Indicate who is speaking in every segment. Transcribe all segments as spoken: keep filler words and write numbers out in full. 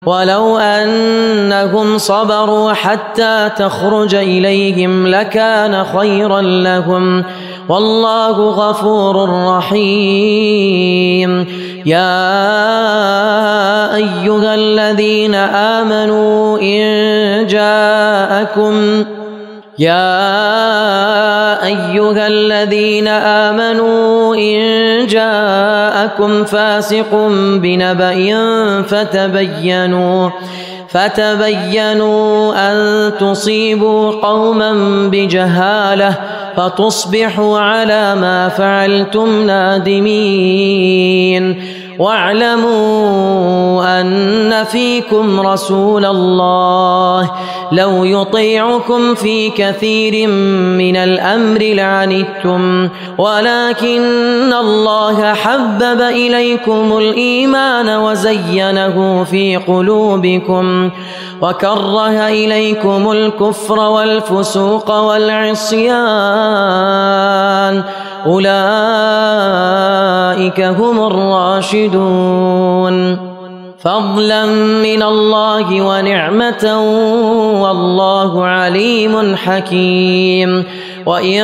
Speaker 1: ولو أنهم صبروا حتى تخرج إليهم لكان خيرا لهم والله غفور رحيم. يا أيها الذين آمنوا إن جاءكم يا أيها الذين آمنوا إن جاءكم فاسق بنبأ فتبينوا فتبينوا أن تصيبوا قوما بجهالة فتصبحوا على ما فعلتم نادمين. واعلموا أن فيكم رسول الله لو يطيعكم في كثير من الأمر لعنتم ولكن الله حبب إليكم الإيمان وزينه في قلوبكم وكره إليكم الكفر والفسوق والعصيان أولئك هم الراشدون فضلا من الله ونعمة والله عليم حكيم. وإن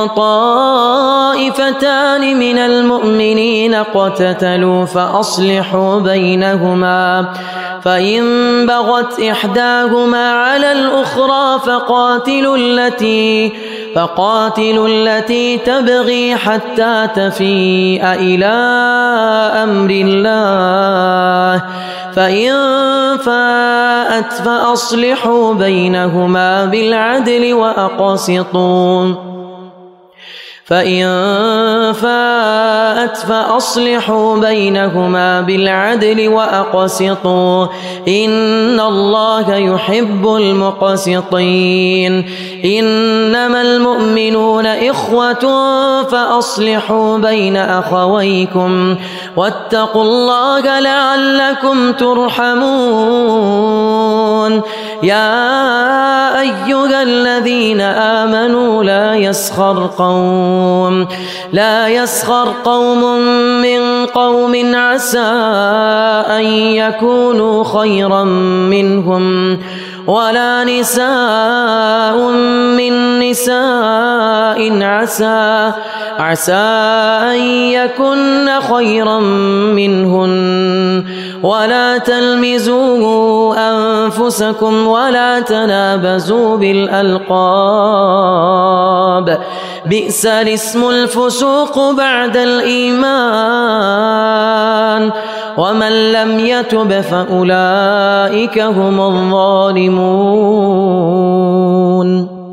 Speaker 1: طائفتان من المؤمنين اقتتلوا فأصلحوا بينهما فإن بغت إحداهما على الأخرى فقاتلوا التي فقاتلوا التي تبغي حتى تفيء إلى أمر الله فإن فاءت فأصلحوا بينهما بالعدل وأقسطوا فإن فاءت فأصلحوا بينهما بالعدل وأقسطوا إن الله يحب المقسطين. إنما المؤمنون إخوة فأصلحوا بين أخويكم واتقوا الله لعلكم ترحمون. يا أيها الذين آمنوا لا يسخر قوم لا يسخر قوم من قوم عسى أن يكونوا خيرا منهم ولا نساء من نساء عسى عسى أن يكن خيرا منهن ولا تلمزوا أنفسكم ولا تنابزوا بالألقاب بئس الاسم الفسوق بعد الإيمان ومن لم يتب فأولئك هم الظالمون.